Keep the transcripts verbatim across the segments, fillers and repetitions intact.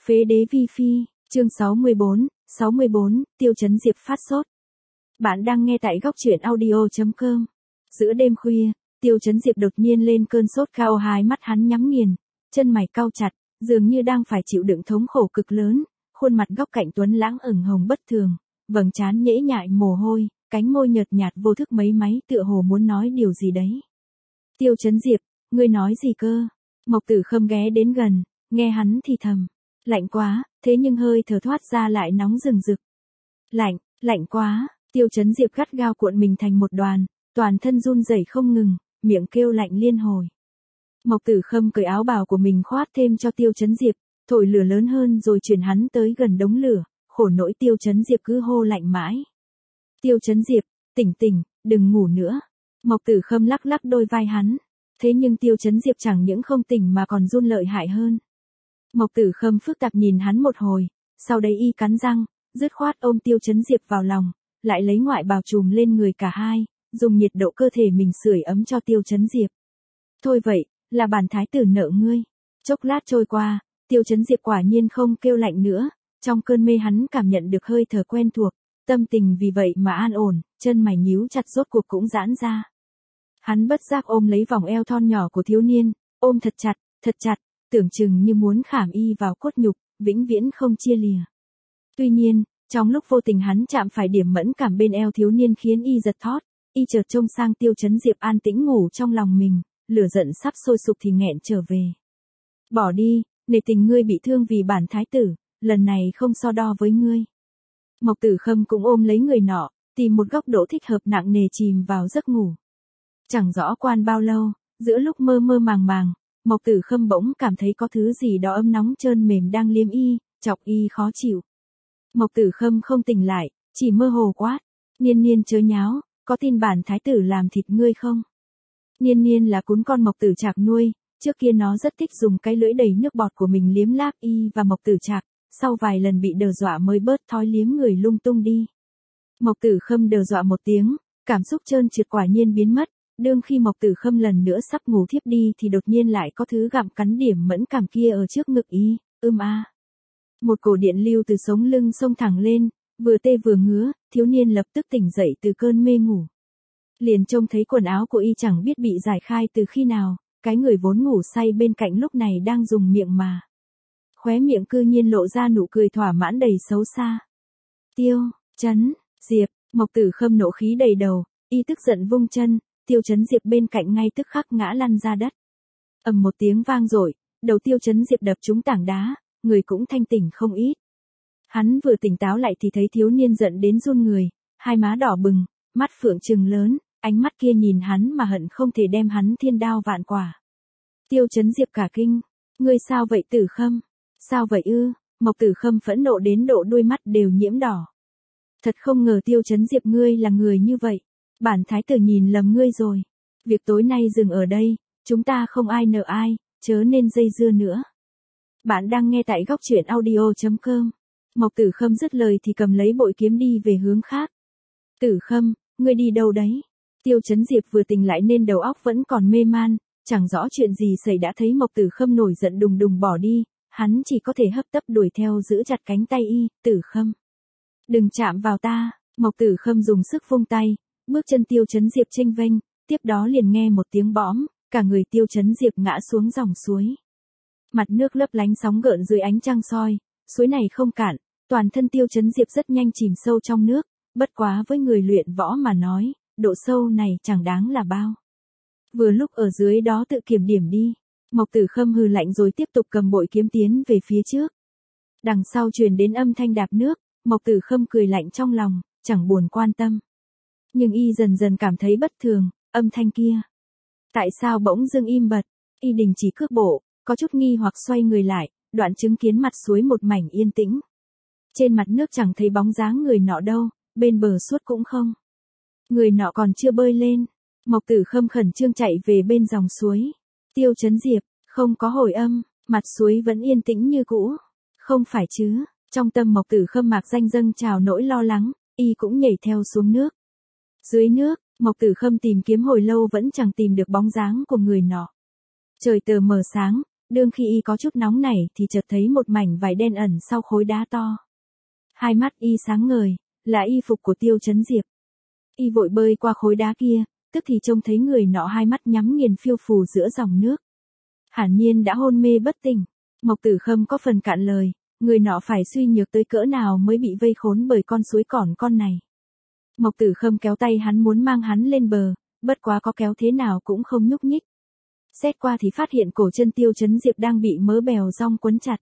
Phế đế vi phi, chương sáu mươi bốn, sáu mươi bốn, Tiêu Chấn Diệp phát sốt. Bạn đang nghe tại góc truyện audio.com. Giữa đêm khuya, Tiêu Chấn Diệp đột nhiên lên cơn sốt cao, hai mắt hắn nhắm nghiền, chân mày cau chặt, dường như đang phải chịu đựng thống khổ cực lớn, khuôn mặt góc cạnh tuấn lãng ửng hồng bất thường, vầng trán nhễ nhại mồ hôi, cánh môi nhợt nhạt vô thức mấy máy tựa hồ muốn nói điều gì đấy. Tiêu Chấn Diệp, ngươi nói gì cơ? Mộc Tử Khâm ghé đến gần, nghe hắn thì thầm. Lạnh quá, thế nhưng hơi thở thoát ra lại nóng rừng rực. Lạnh, lạnh quá, Tiêu Chấn Diệp gắt gao cuộn mình thành một đoàn, toàn thân run rẩy không ngừng, miệng kêu lạnh liên hồi. Mộc Tử Khâm cởi áo bào của mình khoác thêm cho Tiêu Chấn Diệp, thổi lửa lớn hơn rồi chuyển hắn tới gần đống lửa, khổ nỗi Tiêu Chấn Diệp cứ hô lạnh mãi. Tiêu Chấn Diệp, tỉnh tỉnh, đừng ngủ nữa. Mộc Tử Khâm lắc lắc đôi vai hắn, thế nhưng Tiêu Chấn Diệp chẳng những không tỉnh mà còn run lợi hại hơn. Mộc Tử Khâm phức tạp nhìn hắn một hồi, sau đấy y cắn răng, dứt khoát ôm Tiêu Chấn Diệp vào lòng, lại lấy ngoại bào trùm lên người cả hai, dùng nhiệt độ cơ thể mình sưởi ấm cho Tiêu Chấn Diệp. Thôi vậy, là bản thái tử nợ ngươi. Chốc lát trôi qua, Tiêu Chấn Diệp quả nhiên không kêu lạnh nữa, trong cơn mê hắn cảm nhận được hơi thở quen thuộc, tâm tình vì vậy mà an ổn, chân mày nhíu chặt rốt cuộc cũng giãn ra. Hắn bất giác ôm lấy vòng eo thon nhỏ của thiếu niên, ôm thật chặt, thật chặt, tưởng chừng như muốn khảm y vào cốt nhục, vĩnh viễn không chia lìa. Tuy nhiên, trong lúc vô tình hắn chạm phải điểm mẫn cảm bên eo thiếu niên khiến y giật thót, y chợt trông sang Tiêu Chấn Diệp an tĩnh ngủ trong lòng mình, lửa giận sắp sôi sục thì nghẹn trở về. Bỏ đi, nể tình ngươi bị thương vì bản thái tử, lần này không so đo với ngươi. Mộc Tử Khâm cũng ôm lấy người nọ, tìm một góc độ thích hợp nặng nề chìm vào giấc ngủ. Chẳng rõ quan bao lâu, giữa lúc mơ mơ màng màng, Mộc Tử Khâm bỗng cảm thấy có thứ gì đó ấm nóng trơn mềm đang liếm y, chọc y khó chịu. Mộc Tử Khâm không tỉnh lại, chỉ mơ hồ quát, Niên Niên chớ nháo, có tin bản thái tử làm thịt ngươi không? Niên Niên là cún con Mộc Tử Trạc nuôi, trước kia nó rất thích dùng cái lưỡi đầy nước bọt của mình liếm láp y và Mộc Tử Trạc, sau vài lần bị đờ dọa mới bớt thói liếm người lung tung đi. Mộc Tử Khâm đờ dọa một tiếng, cảm xúc trơn trượt quả nhiên biến mất. Đương khi Mộc Tử Khâm lần nữa sắp ngủ thiếp đi thì đột nhiên lại có thứ gặm cắn điểm mẫn cảm kia ở trước ngực y, ưm a. Một cổ điện lưu từ sống lưng xông thẳng lên, vừa tê vừa ngứa, thiếu niên lập tức tỉnh dậy từ cơn mê ngủ. Liền trông thấy quần áo của y chẳng biết bị giải khai từ khi nào, cái người vốn ngủ say bên cạnh lúc này đang dùng miệng mà. Khóe miệng cư nhiên lộ ra nụ cười thỏa mãn đầy xấu xa. Tiêu Chấn Diệp, Mộc Tử Khâm nộ khí đầy đầu, y tức giận vung chân. Tiêu Chấn Diệp bên cạnh ngay tức khắc ngã lăn ra đất. Ầm một tiếng vang dội, đầu Tiêu Chấn Diệp đập trúng tảng đá, người cũng thanh tỉnh không ít. Hắn vừa tỉnh táo lại thì thấy thiếu niên giận đến run người, hai má đỏ bừng, mắt phượng trừng lớn, ánh mắt kia nhìn hắn mà hận không thể đem hắn thiên đao vạn quả. Tiêu Chấn Diệp cả kinh, ngươi sao vậy Tử Khâm? Sao vậy ư? Mộc Tử Khâm phẫn nộ đến độ đôi mắt đều nhiễm đỏ. Thật không ngờ Tiêu Chấn Diệp ngươi là người như vậy. Bản thái tử nhìn lầm ngươi rồi. Việc tối nay dừng ở đây, chúng ta không ai nợ ai, chớ nên dây dưa nữa. Bạn đang nghe tại góc truyện audio.com. Mộc Tử Khâm dứt lời thì cầm lấy bội kiếm đi về hướng khác. Tử Khâm, ngươi đi đâu đấy? Tiêu Chấn Diệp vừa tỉnh lại nên đầu óc vẫn còn mê man, chẳng rõ chuyện gì xảy đã thấy Mộc Tử Khâm nổi giận đùng đùng bỏ đi, hắn chỉ có thể hấp tấp đuổi theo giữ chặt cánh tay y, Tử Khâm. Đừng chạm vào ta, Mộc Tử Khâm dùng sức vung tay. Bước chân Tiêu Chấn Diệp chênh vênh, tiếp đó liền nghe một tiếng bõm, cả người Tiêu Chấn Diệp ngã xuống dòng suối. Mặt nước lấp lánh sóng gợn dưới ánh trăng soi, suối này không cạn, toàn thân Tiêu Chấn Diệp rất nhanh chìm sâu trong nước, bất quá với người luyện võ mà nói, độ sâu này chẳng đáng là bao. Vừa lúc ở dưới đó tự kiểm điểm đi, Mộc Tử Khâm hừ lạnh rồi tiếp tục cầm bội kiếm tiến về phía trước. Đằng sau truyền đến âm thanh đạp nước, Mộc Tử Khâm cười lạnh trong lòng, chẳng buồn quan tâm. Nhưng y dần dần cảm thấy bất thường, âm thanh kia. Tại sao bỗng dưng im bặt, y đình chỉ cước bộ, có chút nghi hoặc xoay người lại, đoạn chứng kiến mặt suối một mảnh yên tĩnh. Trên mặt nước chẳng thấy bóng dáng người nọ đâu, bên bờ suốt cũng không. Người nọ còn chưa bơi lên, Mộc Tử Khâm khẩn trương chạy về bên dòng suối. Tiêu Chấn Diệp, không có hồi âm, mặt suối vẫn yên tĩnh như cũ. Không phải chứ, trong tâm Mộc Tử Khâm mạc danh dâng trào nỗi lo lắng, y cũng nhảy theo xuống nước. Dưới nước, Mộc Tử Khâm tìm kiếm hồi lâu vẫn chẳng tìm được bóng dáng của người nọ. Trời tờ mờ sáng, Đương khi y có chút nóng nảy thì chợt thấy một mảnh vải đen ẩn sau khối đá to. Hai mắt y sáng ngời, là y phục của Tiêu Chấn Diệp. Y vội bơi qua khối đá kia, tức thì trông thấy người nọ hai mắt nhắm nghiền phiêu phù giữa dòng nước. Hẳn nhiên đã hôn mê bất tỉnh. Mộc Tử Khâm có phần cạn lời, người nọ phải suy nhược tới cỡ nào mới bị vây khốn bởi con suối cỏn con này. Mộc Tử Khâm kéo tay hắn muốn mang hắn lên bờ, bất quá có kéo thế nào cũng không nhúc nhích. Xét qua thì phát hiện cổ chân Tiêu Chấn Diệp đang bị mớ bèo rong quấn chặt.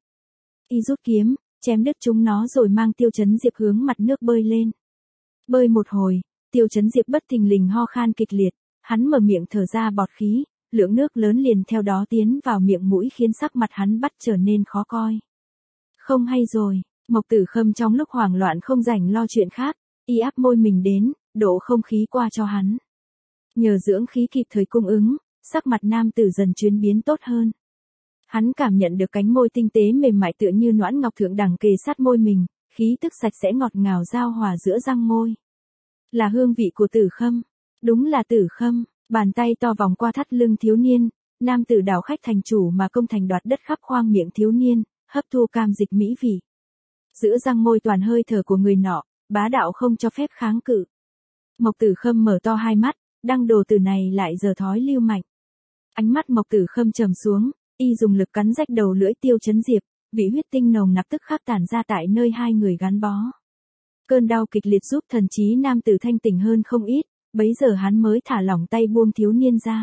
Y rút kiếm, chém đứt chúng nó rồi mang Tiêu Chấn Diệp hướng mặt nước bơi lên. Bơi một hồi, Tiêu Chấn Diệp bất thình lình ho khan kịch liệt, hắn mở miệng thở ra bọt khí, lượng nước lớn liền theo đó tiến vào miệng mũi khiến sắc mặt hắn bắt trở nên khó coi. Không hay rồi, Mộc Tử Khâm trong lúc hoảng loạn không rảnh lo chuyện khác, y áp môi mình đến, đổ không khí qua cho hắn. Nhờ dưỡng khí kịp thời cung ứng, sắc mặt nam tử dần chuyển biến tốt hơn. Hắn cảm nhận được cánh môi tinh tế mềm mại tựa như noãn ngọc thượng đẳng kề sát môi mình, khí tức sạch sẽ ngọt ngào giao hòa giữa răng môi. Là hương vị của Tử Khâm. Đúng là Tử Khâm. Bàn tay to vòng qua thắt lưng thiếu niên, nam tử đảo khách thành chủ mà công thành đoạt đất khắp khoang miệng thiếu niên, hấp thu cam dịch mỹ vị. Giữa răng môi toàn hơi thở của người nọ, bá đạo không cho phép kháng cự. Mộc Tử Khâm mở to hai mắt, đăng đồ tử này lại giờ thói lưu mạnh. Ánh mắt Mộc Tử Khâm trầm xuống, y dùng lực cắn rách đầu lưỡi Tiêu Chấn Diệp, vị huyết tinh nồng nặc tức khắc tản ra tại nơi hai người gắn bó. Cơn đau kịch liệt giúp thần trí nam tử thanh tỉnh hơn không ít, bấy giờ hắn mới thả lỏng tay buông thiếu niên ra.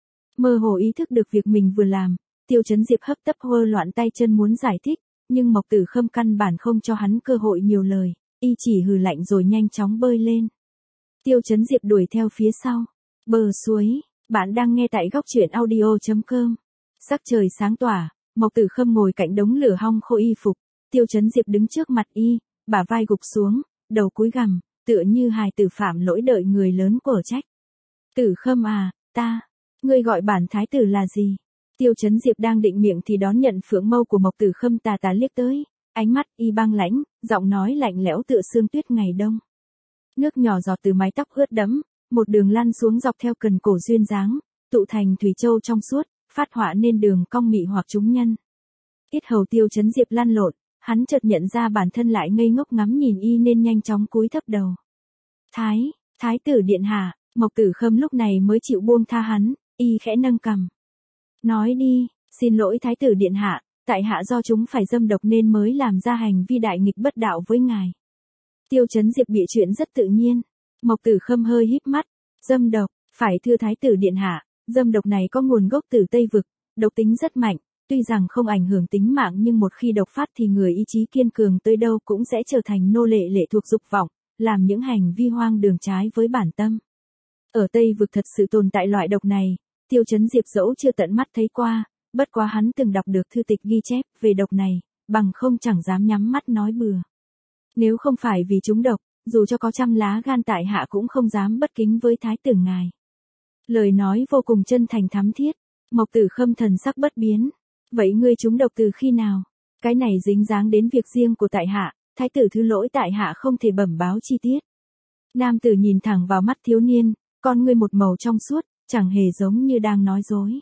Mơ hồ ý thức được việc mình vừa làm, Tiêu Chấn Diệp hấp tấp hơ loạn tay chân muốn giải thích, nhưng Mộc Tử Khâm căn bản không cho hắn cơ hội nhiều lời, y chỉ hừ lạnh rồi nhanh chóng bơi lên. Tiêu Chấn Diệp đuổi theo phía sau. Bờ suối, bạn đang nghe tại góc truyện audio chấm com. Sắc trời sáng tỏa, Mộc Tử Khâm ngồi cạnh đống lửa hong khô y phục, Tiêu Chấn Diệp đứng trước mặt y, bả vai gục xuống, đầu cúi gằm, tựa như hài tử phạm lỗi đợi người lớn quở trách. Tử Khâm à, ta, ngươi gọi bản thái tử là gì? Tiêu Chấn Diệp đang định miệng thì đón nhận phượng mâu của Mộc Tử Khâm tà tà liếc tới, ánh mắt y băng lãnh, giọng nói lạnh lẽo tựa sương tuyết ngày đông. Nước nhỏ giọt từ mái tóc ướt đẫm, một đường lăn xuống dọc theo cần cổ duyên dáng, tụ thành thủy châu trong suốt, phát họa nên đường cong mị hoặc chúng nhân. Yết hầu Tiêu Chấn Diệp lăn lộn, hắn chợt nhận ra bản thân lại ngây ngốc ngắm nhìn y nên nhanh chóng cúi thấp đầu. Thái, thái tử điện hạ, Mộc Tử Khâm lúc này mới chịu buông tha hắn, y khẽ nâng cằm. Nói đi, xin lỗi thái tử điện hạ, tại hạ do chúng phải dâm độc nên mới làm ra hành vi đại nghịch bất đạo với ngài. Tiêu Chấn Diệp bịa chuyện rất tự nhiên. Mộc Tử Khâm hơi híp mắt, dâm độc, phải thưa thái tử điện hạ, dâm độc này có nguồn gốc từ Tây Vực, độc tính rất mạnh, tuy rằng không ảnh hưởng tính mạng nhưng một khi độc phát thì người ý chí kiên cường tới đâu cũng sẽ trở thành nô lệ lệ thuộc dục vọng, làm những hành vi hoang đường trái với bản tâm. Ở Tây Vực thật sự tồn tại loại độc này, Tiêu Chấn Diệp dẫu chưa tận mắt thấy qua, bất quá hắn từng đọc được thư tịch ghi chép về độc này, bằng không chẳng dám nhắm mắt nói bừa. Nếu không phải vì chúng độc, dù cho có trăm lá gan tại hạ cũng không dám bất kính với thái tử ngài. Lời nói vô cùng chân thành thắm thiết, Mộc Tử Khâm thần sắc bất biến. Vậy ngươi trúng độc từ khi nào? Cái này dính dáng đến việc riêng của tại hạ, thái tử thứ lỗi tại hạ không thể bẩm báo chi tiết. Nam tử nhìn thẳng vào mắt thiếu niên, con ngươi một màu trong suốt, chẳng hề giống như đang nói dối.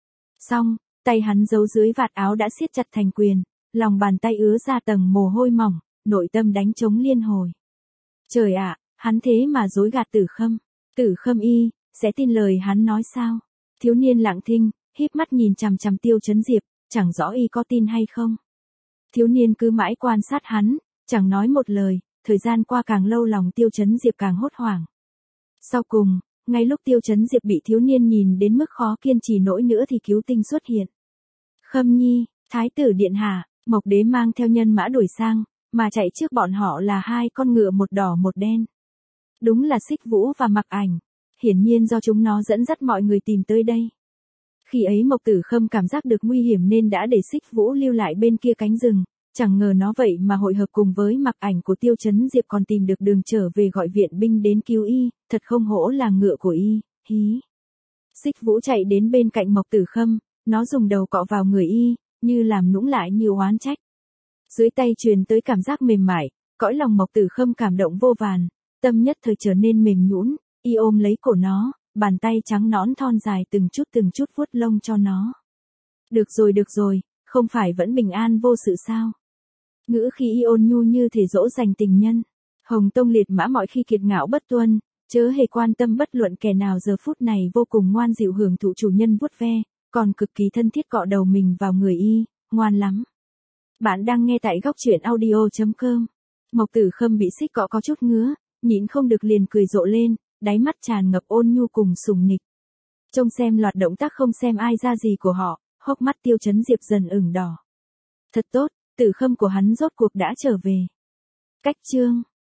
Xong, tay hắn giấu dưới vạt áo đã siết chặt thành quyền, lòng bàn tay ứa ra tầng mồ hôi mỏng, nội tâm đánh trống liên hồi. Trời ạ, hắn thế mà dối gạt Tử Khâm. Tử Khâm y, sẽ tin lời hắn nói sao? Thiếu niên lặng thinh, híp mắt nhìn chằm chằm Tiêu Chấn Diệp, chẳng rõ y có tin hay không. Thiếu niên cứ mãi quan sát hắn, chẳng nói một lời, thời gian qua càng lâu lòng Tiêu Chấn Diệp càng hốt hoảng. Sau cùng, ngay lúc Tiêu Chấn Diệp bị thiếu niên nhìn đến mức khó kiên trì nổi nữa thì cứu tinh xuất hiện. Khâm nhi, thái tử điện hạ, Mộc đế mang theo nhân mã đuổi sang, mà chạy trước bọn họ là hai con ngựa một đỏ một đen. Đúng là Xích Vũ và Mặc Ảnh, hiển nhiên do chúng nó dẫn dắt mọi người tìm tới đây. Khi ấy Mộc Tử Khâm cảm giác được nguy hiểm nên đã để Xích Vũ lưu lại bên kia cánh rừng, chẳng ngờ nó vậy mà hội hợp cùng với Mặc Ảnh của Tiêu Chấn Diệp còn tìm được đường trở về gọi viện binh đến cứu y, thật không hổ là ngựa của y, hí. Xích Vũ chạy đến bên cạnh Mộc Tử Khâm, nó dùng đầu cọ vào người y, như làm nũng lại như oán trách. Dưới tay truyền tới cảm giác mềm mại, cõi lòng Mộc Tử Khâm cảm động vô vàn, tâm nhất thời trở nên mềm nhũn, y ôm lấy cổ nó, bàn tay trắng nõn thon dài từng chút từng chút vuốt lông cho nó. Được rồi được rồi, không phải vẫn bình an vô sự sao? Ngữ khí y ôn nhu như thể dỗ dành tình nhân. Hồng Tông liệt mã mọi khi kiệt ngạo bất tuân, chớ hề quan tâm bất luận kẻ nào giờ phút này vô cùng ngoan dịu hưởng thụ chủ nhân vuốt ve, còn cực kỳ thân thiết cọ đầu mình vào người y, ngoan lắm. Bạn đang nghe tại góc truyện audio chấm com. Mộc Tử Khâm bị xích cọ có chút ngứa, nhịn không được liền cười rộ lên, đáy mắt tràn ngập ôn nhu cùng sùng nịch. Trông xem loạt động tác không xem ai ra gì của họ, hốc mắt Tiêu Chấn Diệp dần ửng đỏ. Thật tốt, Tử Khâm của hắn rốt cuộc đã trở về. Cách chương